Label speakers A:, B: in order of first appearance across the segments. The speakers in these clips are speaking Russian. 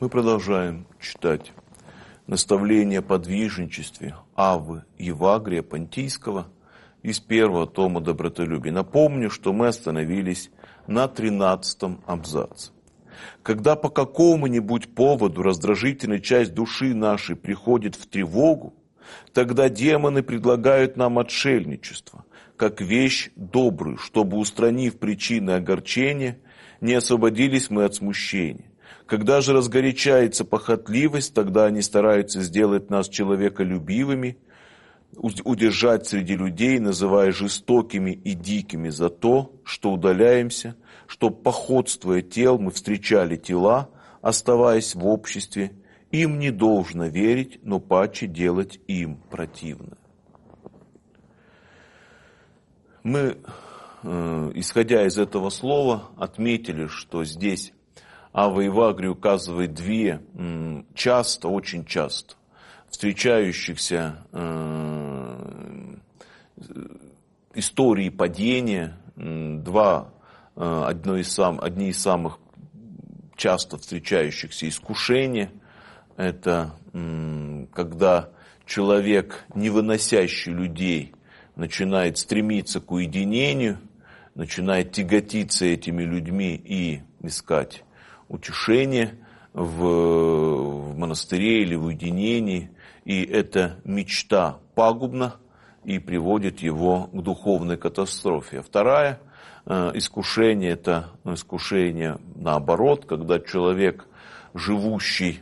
A: Мы продолжаем читать наставление о подвижничестве Аввы Евагрия Понтийского из первого тома «Добротолюбие». Напомню, что мы остановились на 13 абзаце. Когда по какому-нибудь поводу раздражительная часть души нашей приходит в тревогу, тогда демоны предлагают нам отшельничество, как вещь добрую, чтобы, устранив причины огорчения, не освободились мы от смущения. Когда же разгорячается похотливость, тогда они стараются сделать нас человеколюбивыми, удержать среди людей, называя жестокими и дикими за то, что удаляемся, чтоб, походствуя тел, мы встречали тела, оставаясь в обществе. Им не должно верить, но паче делать им противно. Мы, исходя из этого слова, отметили, что здесь Авва Евагрий указывает две часто, очень часто встречающихся истории падения, одни из самых часто встречающихся искушения. Это когда человек, не выносящий людей, начинает стремиться к уединению, начинает тяготиться этими людьми и искать утешение в монастыре или в уединении. И эта мечта пагубна и приводит его к духовной катастрофе. А второе искушение – это искушение наоборот, когда человек, живущий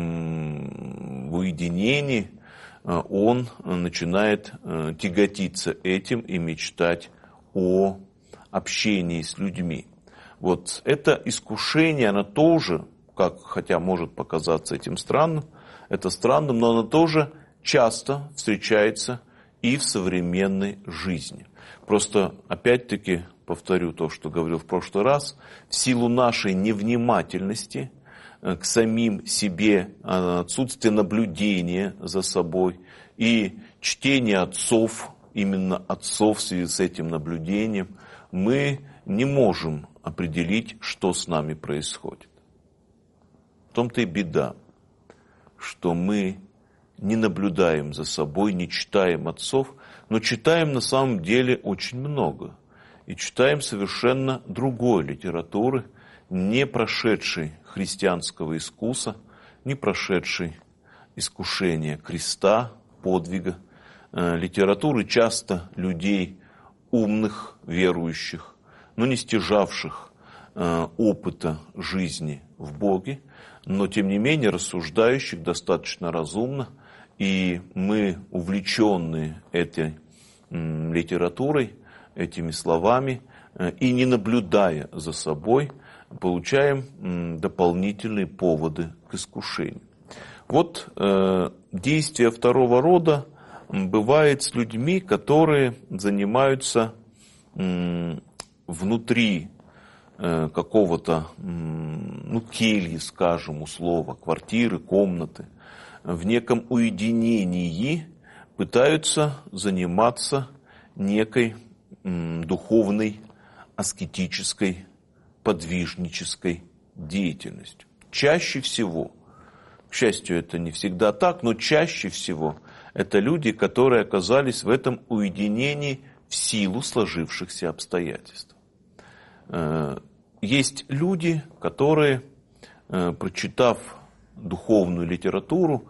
A: в уединении, он начинает тяготиться этим и мечтать о общении с людьми. Вот это искушение, оно тоже, хотя может показаться этим странным, это странным, но оно тоже часто встречается и в современной жизни. Просто, опять-таки, повторю то, что говорил в прошлый раз, в силу нашей невнимательности к самим себе, отсутствие наблюдения за собой и чтение отцов, именно отцов в связи с этим наблюдением, мы не можем определить, что с нами происходит. В том-то и беда, что мы не наблюдаем за собой, не читаем отцов, но читаем на самом деле очень много. И читаем совершенно другой литературы, не прошедшей христианского искуса, не прошедшей искушения креста, подвига, литературы часто людей умных, верующих, но не стяжавших опыта жизни в Боге, но тем не менее рассуждающих достаточно разумно, и мы, увлеченные этой литературой, этими словами, и не наблюдая за собой, получаем дополнительные поводы к искушению. Вот действие второго рода бывает с людьми, которые занимаются внутри какого-то, кельи, скажем, условно, квартиры, комнаты, в неком уединении пытаются заниматься некой духовной, аскетической, подвижнической деятельностью. Чаще всего, к счастью, это не всегда так, но чаще всего это люди, которые оказались в этом уединении в силу сложившихся обстоятельств. Есть люди, которые, прочитав духовную литературу,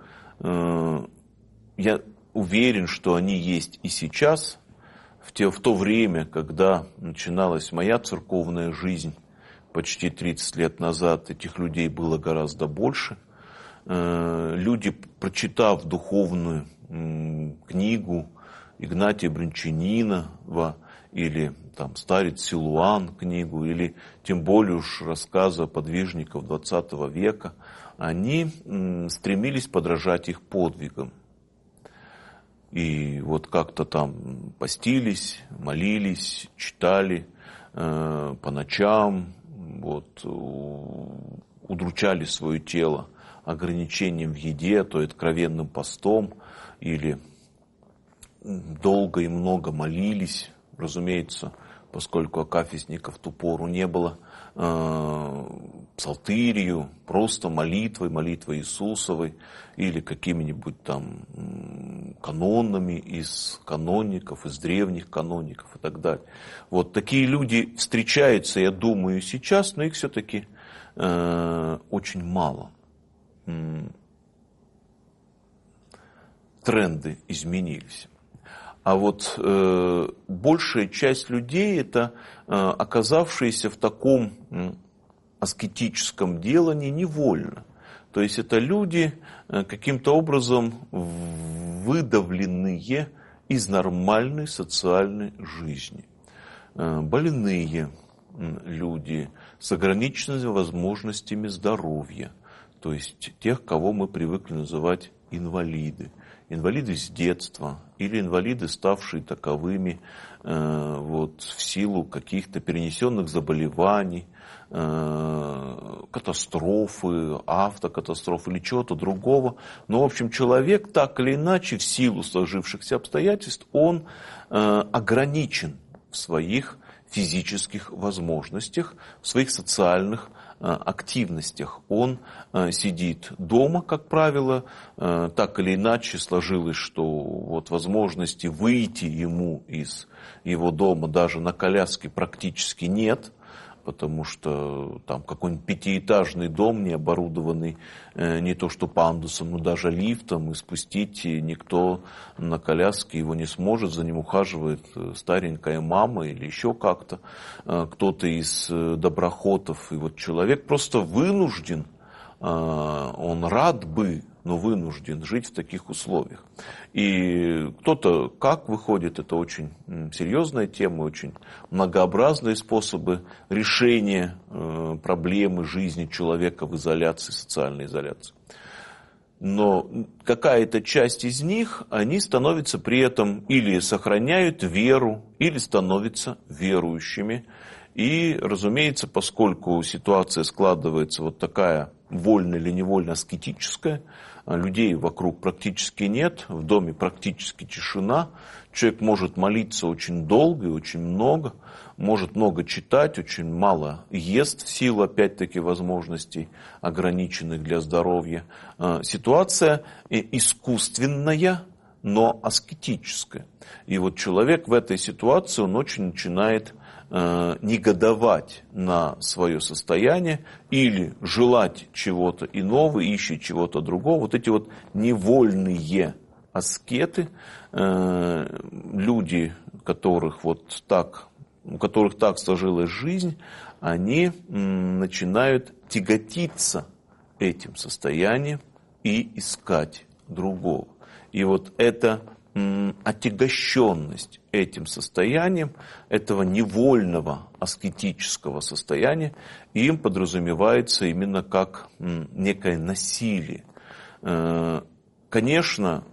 A: я уверен, что они есть и сейчас, в то время, когда начиналась моя церковная жизнь, почти 30 лет назад, этих людей было гораздо больше. Люди, прочитав духовную книгу Игнатия Брянчанинова или старец Силуан книгу, или тем более уж рассказы подвижников XX века, они стремились подражать их подвигам. И вот как-то там постились, молились, читали по ночам, удручали свое тело ограничением в еде, то и откровенным постом, или долго и много молились, разумеется, поскольку акафистника в ту пору не было, псалтырью, просто молитвой Иисусовой или какими-нибудь там канонами из каноников, из древних каноников и так далее. Вот такие люди встречаются, я думаю, сейчас, но их все-таки очень мало. Тренды изменились. А вот большая часть людей это оказавшиеся в таком аскетическом делании невольно. То есть это люди каким-то образом выдавленные из нормальной социальной жизни. Больные люди с ограниченными возможностями здоровья. То есть тех, кого мы привыкли называть инвалиды. Инвалиды с детства или инвалиды, ставшие таковыми в силу каких-то перенесенных заболеваний, катастрофы, автокатастрофы или чего-то другого. Но, в общем, человек так или иначе в силу сложившихся обстоятельств, он ограничен в своих физических возможностях, в своих социальных активностях. Он сидит дома, как правило, так или иначе сложилось, что вот возможности выйти ему из его дома даже на коляске практически нет, потому что там какой-нибудь пятиэтажный дом, не оборудованный не то что пандусом, но даже лифтом, и спустить никто на коляске его не сможет, за ним ухаживает старенькая мама или еще как-то, кто-то из доброхотов. И вот человек просто вынужден, он рад бы, но вынужден жить в таких условиях. И кто-то как выходит, это очень серьезная тема, очень многообразные способы решения проблемы жизни человека в изоляции, социальной изоляции. Но какая-то часть из них, они становятся при этом или сохраняют веру, или становятся верующими. И, разумеется, поскольку ситуация складывается вот такая вольно или невольно аскетическая, людей вокруг практически нет, в доме практически тишина, человек может молиться очень долго и очень много, может много читать, очень мало ест в силу, опять-таки, возможностей, ограниченных для здоровья. Ситуация искусственная, но аскетическая. И вот человек в этой ситуации, он очень начинает негодовать на свое состояние или желать чего-то иного, ищет чего-то другого. Вот эти вот невольные аскеты, люди, у которых так сложилась жизнь, они начинают тяготиться этим состоянием и искать другого. И вот эта отягощенность этим состоянием, этого невольного аскетического состояния, им подразумевается именно как некое насилие. Конечно,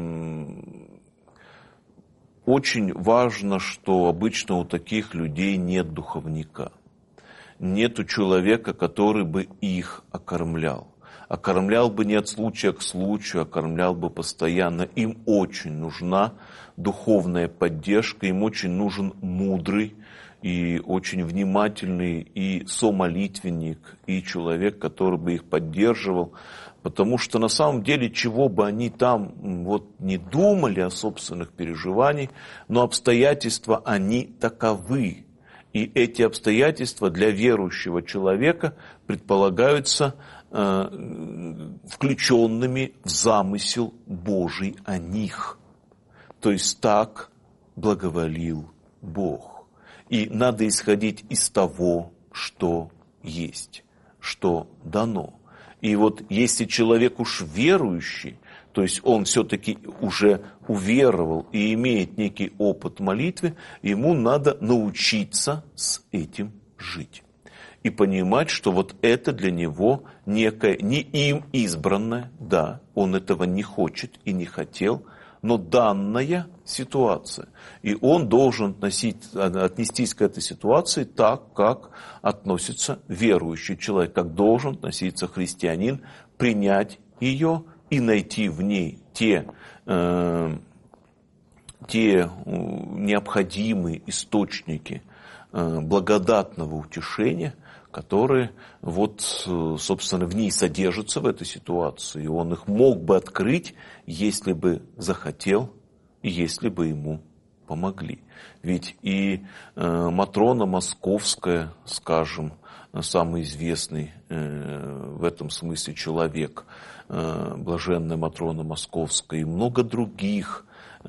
A: очень важно, что обычно у таких людей нет духовника, нет человека, который бы их окормлял. Окормлял бы не от случая к случаю, окормлял бы постоянно. Им очень нужна духовная поддержка, им очень нужен мудрый и очень внимательный и somolitvenник, и человек, который бы их поддерживал. Потому что на самом деле, чего бы они там не думали о собственных переживаниях, но обстоятельства, они таковы. И эти обстоятельства для верующего человека предполагаются включенными в замысел Божий о них. То есть так благоволил Бог. И надо исходить из того, что есть, что дано. И вот если человек уж верующий, то есть он все-таки уже уверовал и имеет некий опыт молитвы, ему надо научиться с этим жить. И понимать, что вот это для него некое, не им избранное, да, он этого не хочет и не хотел, но данная ситуация. И он должен отнестись к этой ситуации так, как относится верующий человек, как должен относиться христианин, принять ее и найти в ней те необходимые источники благодатного утешения, которые вот, собственно, в ней содержатся в этой ситуации. Он их мог бы открыть, если бы захотел и если бы ему помогли. Ведь и Матрона Московская, скажем, самый известный в этом смысле человек, блаженная Матрона Московская, и много других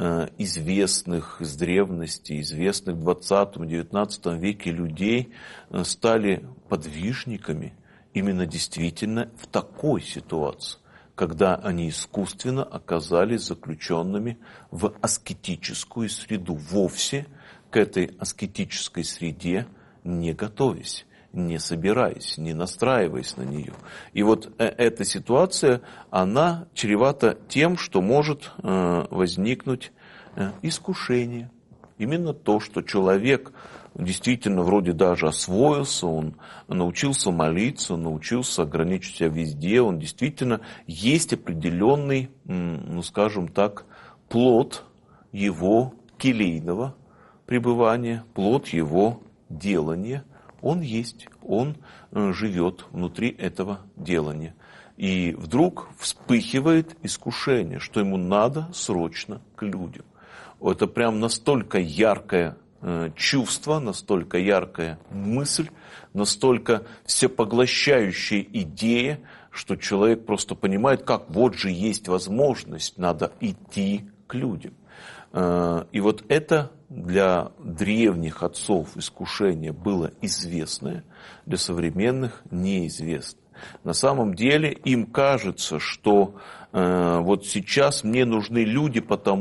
A: известных из древности, известных в 20-19 веке людей стали подвижниками именно действительно в такой ситуации, когда они искусственно оказались заключенными в аскетическую среду, вовсе к этой аскетической среде не готовясь, не собираясь, не настраиваясь на нее. И вот эта ситуация, она чревата тем, что может возникнуть искушение. Именно то, что человек действительно вроде даже освоился, он научился молиться, научился ограничить себя везде, он действительно есть определенный, ну скажем так, плод его келейного пребывания, плод его делания. Он есть, он живет внутри этого делания. И вдруг вспыхивает искушение, что ему надо срочно к людям. Это прям настолько яркое чувство, настолько яркая мысль, настолько всепоглощающая идея, что человек просто понимает, как вот же есть возможность, надо идти к людям. И вот это для древних отцов искушение было известное, для современных неизвестное. На самом деле им кажется, что вот сейчас мне нужны люди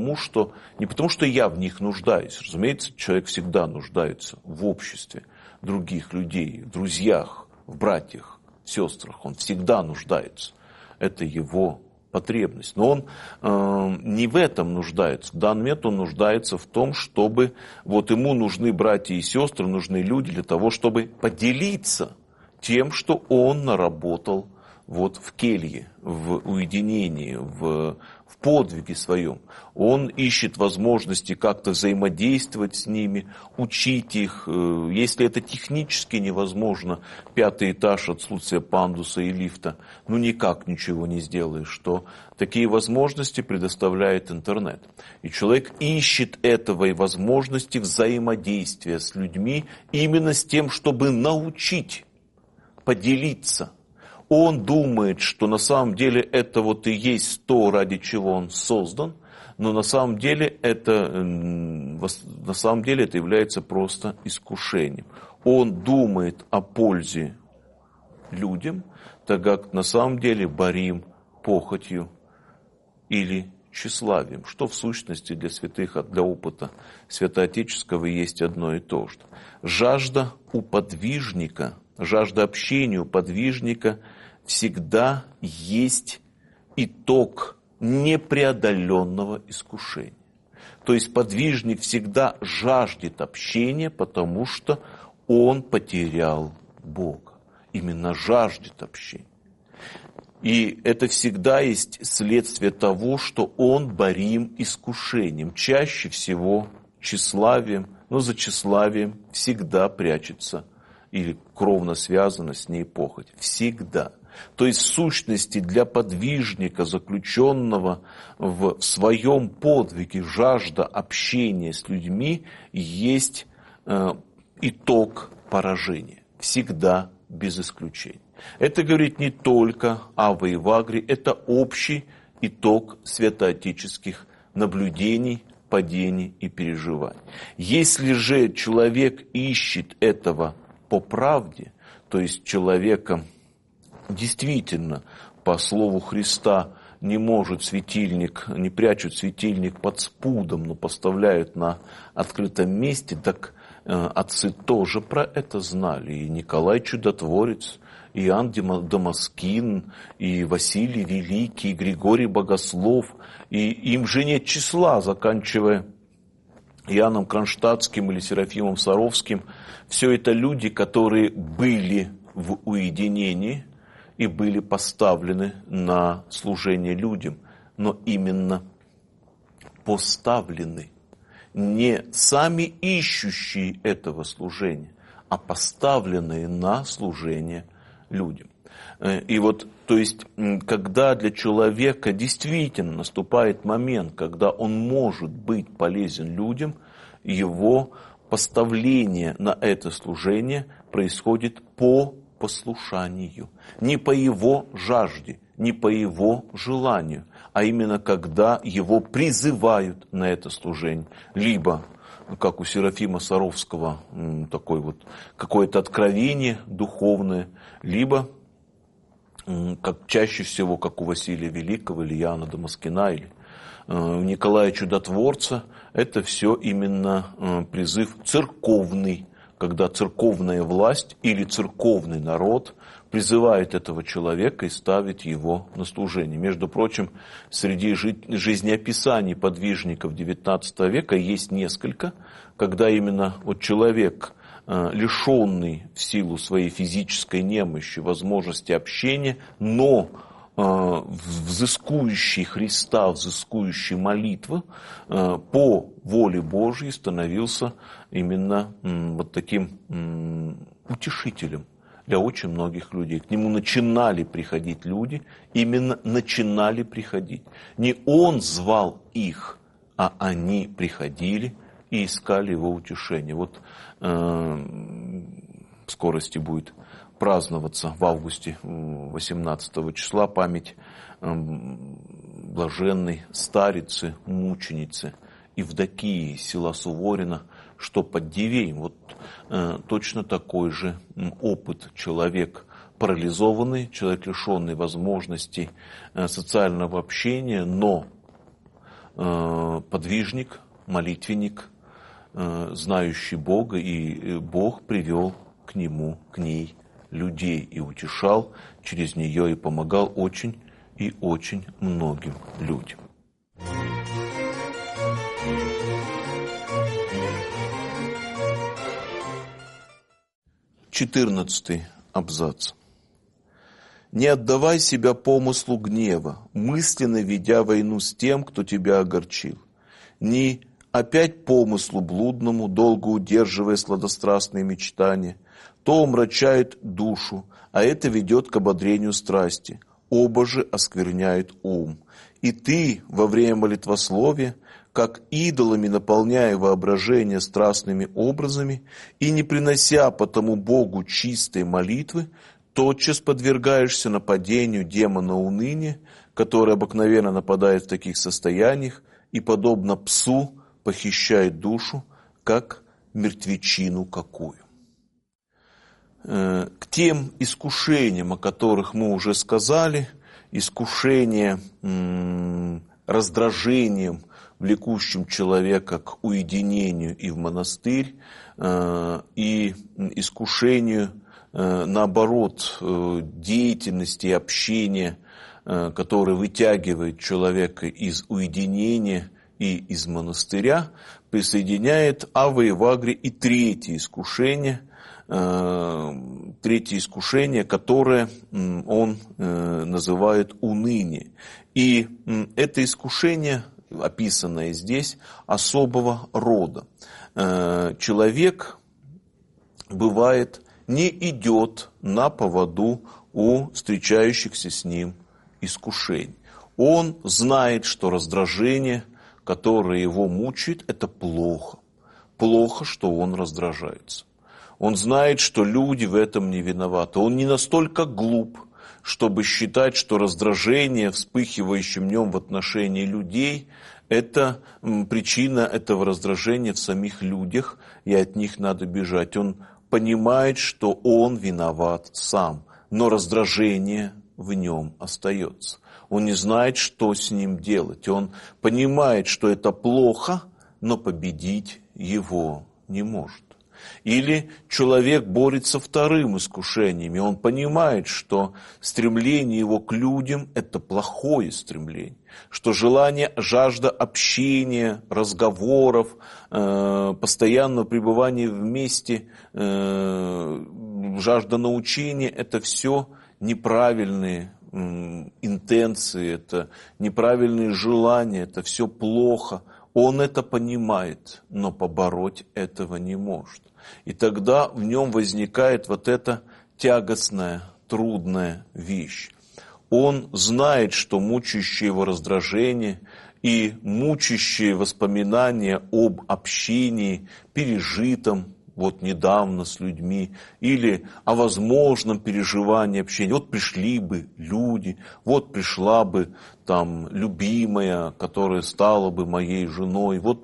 A: не потому что я в них нуждаюсь. Разумеется, человек всегда нуждается в обществе других людей, в друзьях, в братьях, в сестрах. Он всегда нуждается. Это его потребность. Но он не в этом нуждается. В данный момент он нуждается в том, чтобы вот ему нужны братья и сестры, нужны люди для того, чтобы поделиться тем, что он наработал вот в келье, в уединении, в подвиге своем. Он ищет возможности как-то взаимодействовать с ними, учить их. Если это технически невозможно, 5-й этаж, отсутствие пандуса и лифта, ну никак ничего не сделаешь, что такие возможности предоставляет интернет. И человек ищет этого и возможности взаимодействия с людьми именно с тем, чтобы научить, поделиться. Он думает, что на самом деле это вот и есть то, ради чего он создан, но на самом деле это является просто искушением. Он думает о пользе людям, так как на самом деле борим похотью или тщеславием, что в сущности для святых, для опыта святоотеческого есть одно и то же. Жажда у подвижника, жажда общения у подвижника всегда есть итог непреодоленного искушения. То есть подвижник всегда жаждет общения, потому что он потерял Бога. Именно жаждет общения. И это всегда есть следствие того, что он борим искушением. Чаще всего тщеславием, но за тщеславием всегда прячется или кровно связана с ней похоть. Всегда. То есть в сущности для подвижника, заключенного в своем подвиге, жажда общения с людьми есть итог поражения. Всегда без исключения. Это говорит не только Ава и Вагри, это общий итог святоотеческих наблюдений, падений и переживаний. Если же человек ищет этого по правде, то есть человека действительно, по слову Христа, не может светильник, не прячут светильник под спудом, но поставляют на открытом месте, так отцы тоже про это знали. И Николай Чудотворец, и Иоанн Дамаскин, и Василий Великий, и Григорий Богослов, и им же нет числа, заканчивая Иоанном Кронштадтским или Серафимом Саровским. Все это люди, которые были в уединении и были поставлены на служение людям, но именно поставлены, не сами ищущие этого служения, а поставленные на служение людям. И вот, то есть, когда для человека действительно наступает момент, когда он может быть полезен людям, его поставление на это служение происходит по послушанию, не по его жажде, не по его желанию, а именно когда его призывают на это служение, либо как у Серафима Саровского, такое вот какое-то откровение духовное, либо как чаще всего, как у Василия Великого или Иоанна Дамаскина или у Николая Чудотворца, это все именно призыв церковный, когда церковная власть или церковный народ призывает этого человека и ставит его на служение. Между прочим, среди жизнеописаний подвижников XIX века есть несколько, когда именно вот человек, лишенный в силу своей физической немощи возможности общения, но взыскующий Христа, взыскующий молитвы, по воле Божьей становился именно вот таким утешителем для очень многих людей. К нему начинали приходить люди, именно начинали приходить. Не он звал их, а они приходили и искали его утешения. Вот в скорости будет праздноваться в августе 18 числа память блаженной старицы, мученицы Евдокии из села Суворино, что под Дивеем. Вот точно такой же опыт. Человек парализованный, человек лишенный возможностей социального общения, но подвижник, молитвенник, знающий Бога, и Бог привел к нему, к ней людей и утешал через нее и помогал очень и очень многим людям. 14 абзац. Не отдавай себя помыслу гнева, мысленно ведя войну с тем, кто тебя огорчил. Не опять помыслу блудному, долго удерживая сладострастные мечтания. То омрачает душу, а это ведет к ободрению страсти. Оба же оскверняют ум. И ты во время молитвословия, как идолами наполняя воображение страстными образами и не принося потому Богу чистой молитвы, тотчас подвергаешься нападению демона уныния, который обыкновенно нападает в таких состояниях и, подобно псу, похищает душу, как мертвечину какую. К тем искушениям, о которых мы уже сказали, искушение раздражением, влекущим человека к уединению и в монастырь, и искушению, наоборот, деятельности и общения, которое вытягивает человека из уединения и из монастыря, присоединяет Ава Евагрий и третье искушение, которое он называет уныние. И это искушение, описанное здесь, особого рода. Человек, бывает, не идет на поводу у встречающихся с ним искушений. Он знает, что раздражение, которое его мучает, это плохо. Плохо, что он раздражается. Он знает, что люди в этом не виноваты. Он не настолько глуп, чтобы считать, что раздражение, вспыхивающее в нем в отношении людей, это причина этого раздражения в самих людях, и от них надо бежать. Он понимает, что он виноват сам, но раздражение в нем остается. Он не знает, что с ним делать. Он понимает, что это плохо, но победить его не может. Или человек борется вторым искушением, и он понимает, что стремление его к людям – это плохое стремление, что желание, жажда общения, разговоров, постоянного пребывания вместе, жажда научения – это все неправильные интенции, это неправильные желания, это все плохо. Он это понимает, но побороть этого не может. И тогда в нем возникает вот эта тягостная, трудная вещь. Он знает, что мучающее его раздражение и мучающие воспоминания об общении, пережитом вот недавно с людьми, или о возможном переживании общения. Вот пришли бы люди, вот пришла бы там любимая, которая стала бы моей женой. Вот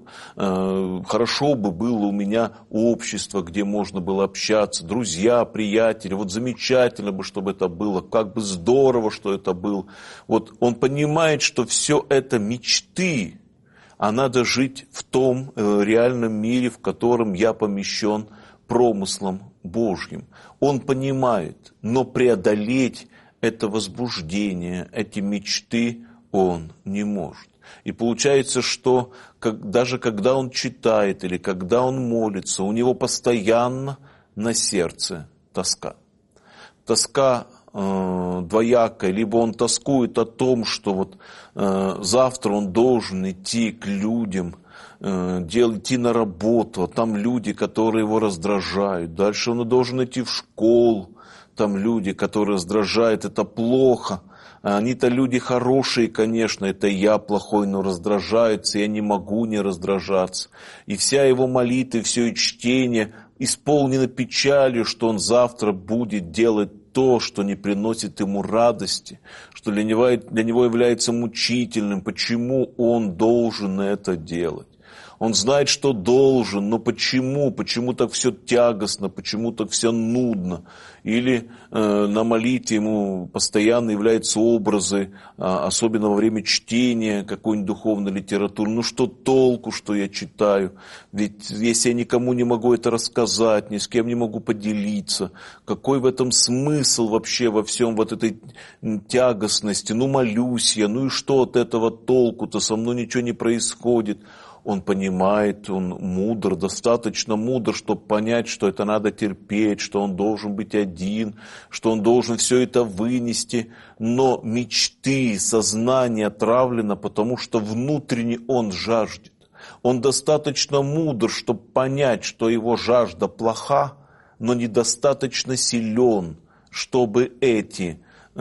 A: хорошо бы было у меня общество, где можно было общаться, друзья, приятели. Вот замечательно бы, чтобы это было, как бы здорово, что это было. Вот он понимает, что все это мечты, а надо жить в том реальном мире, в котором я помещен промыслом Божьим. Он понимает, но преодолеть это возбуждение, эти мечты он не может. И получается, что даже когда он читает или когда он молится, у него постоянно на сердце тоска. Тоска двоякая, либо он тоскует о том, что вот завтра он должен идти к людям, идти на работу, а там люди, которые его раздражают. Дальше он должен идти в школу, там люди, которые раздражают, это плохо. Они-то люди хорошие, конечно, это я плохой, но раздражаются, я не могу не раздражаться. И вся его молитва, все чтение исполнено печалью, что он завтра будет делать то, что не приносит ему радости, что для него является мучительным. Почему он должен это делать? Он знает, что должен, но почему? Почему так все тягостно, почему так все нудно? Или на молитве ему постоянно являются образы, особенно во время чтения какой-нибудь духовной литературы. Ну что толку, что я читаю? Ведь если я никому не могу это рассказать, ни с кем не могу поделиться, какой в этом смысл вообще во всем вот этой тягостности? Ну молюсь я, ну и что от этого толку-то? Со мной ничего не происходит. Он понимает, он мудр, достаточно мудр, чтобы понять, что это надо терпеть, что он должен быть один, что он должен все это вынести. Но мечты, сознание отравлено, потому что внутренне он жаждет. Он достаточно мудр, чтобы понять, что его жажда плоха, но недостаточно силен, чтобы эти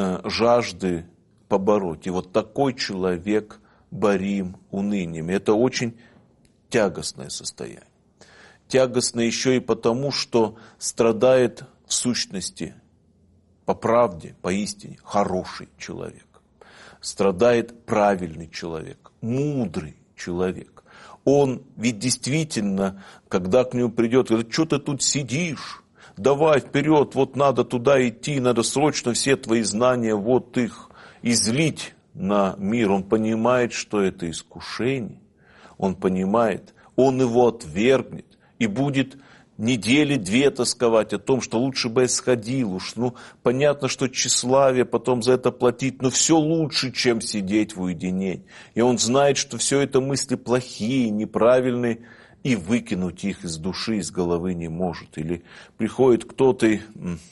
A: жажды побороть. И вот такой человек борим унынием. Это очень тягостное состояние. Тягостное еще и потому, что страдает в сущности, по правде, по истине, хороший человек. Страдает правильный человек, мудрый человек. Он ведь действительно, когда к нему придет, говорит, что ты тут сидишь? Давай вперед, вот надо туда идти, надо срочно все твои знания, вот их излить на мир. Он понимает, что это искушение. Он понимает, он его отвергнет и будет недели две тосковать о том, что лучше бы я сходил уж. Ну, понятно, что тщеславие потом за это платить, но все лучше, чем сидеть в уединении. И он знает, что все это мысли плохие, неправильные, и выкинуть их из души, из головы не может. Или приходит кто-то и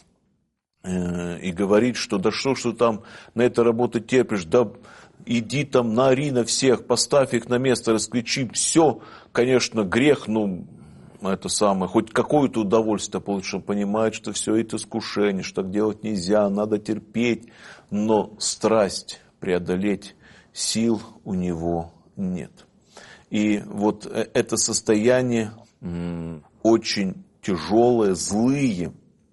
A: говорит, что да что ж ты там на этой работе терпишь, да иди там наори на всех, поставь их на место, раскричи. Все, конечно, грех, но это самое, хоть какое-то удовольствие получишь. Он понимает, что все это искушение, что так делать нельзя, надо терпеть. Но страсть преодолеть сил у него нет. И вот это состояние очень тяжелое, злые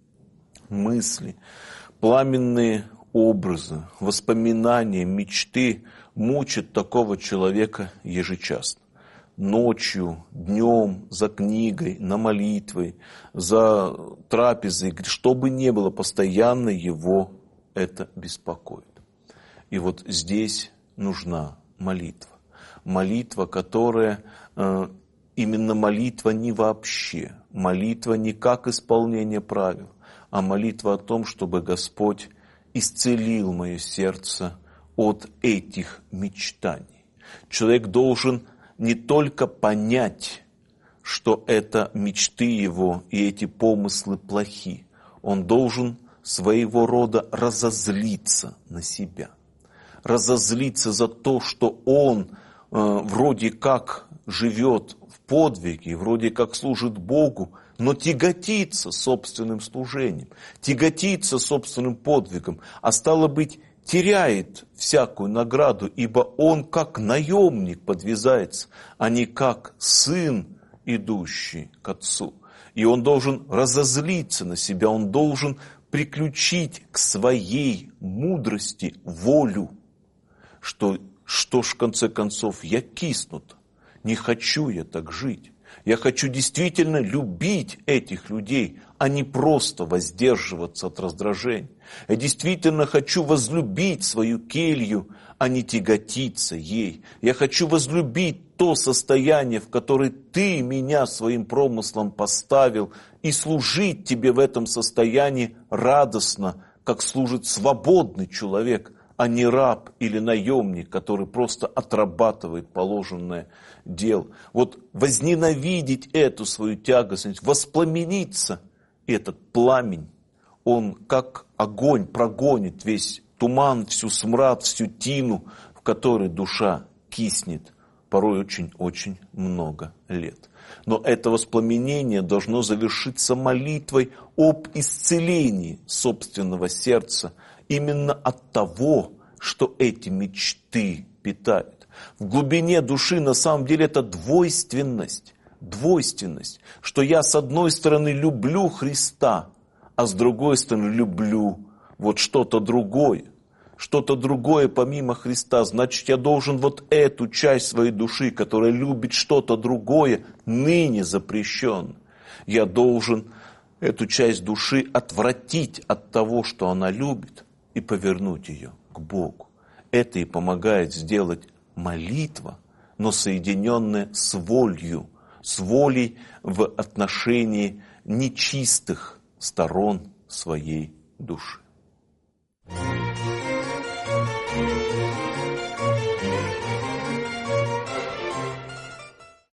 A: мысли, пламенные образы, воспоминания, мечты мучат такого человека ежечасно. Ночью, днем, за книгой, на молитвой, за трапезой, что бы ни было, постоянно его это беспокоит. И вот здесь нужна молитва. Молитва, которая именно молитва не вообще, молитва не как исполнение правил, а молитва о том, чтобы Господь исцелил мое сердце от этих мечтаний. Человек должен не только понять, что это мечты его и эти помыслы плохи, он должен своего рода разозлиться на себя. Разозлиться за то, что он вроде как живет в подвиге, вроде как служит Богу, но тяготится собственным служением, тяготится собственным подвигом, а стало быть, теряет всякую награду, ибо он как наемник подвязается, а не как сын, идущий к отцу. И он должен разозлиться на себя, он должен приключить к своей мудрости волю, что ж в конце концов я киснут, не хочу я так жить. Я хочу действительно любить этих людей, а не просто воздерживаться от раздражения. Я действительно хочу возлюбить свою келью, а не тяготиться ей. Я хочу возлюбить то состояние, в которое ты меня своим промыслом поставил, и служить тебе в этом состоянии радостно, как служит свободный человек, а не раб или наемник, который просто отрабатывает положенное дело. Вот возненавидеть эту свою тягостность, воспламениться, этот пламень, он как огонь прогонит весь туман, всю смрад, всю тину, в которой душа киснет порой очень-очень много лет. Но это воспламенение должно завершиться молитвой об исцелении собственного сердца, именно от того, что эти мечты питают. В глубине души на самом деле это двойственность, что я с одной стороны люблю Христа, а с другой стороны люблю вот что-то другое помимо Христа. Значит, я должен вот эту часть своей души, которая любит что-то другое, ныне запрещен. Я должен эту часть души отвратить от того, что она любит, и повернуть ее к Богу. Это и помогает сделать молитва, но соединенная с волей в отношении нечистых сторон своей души.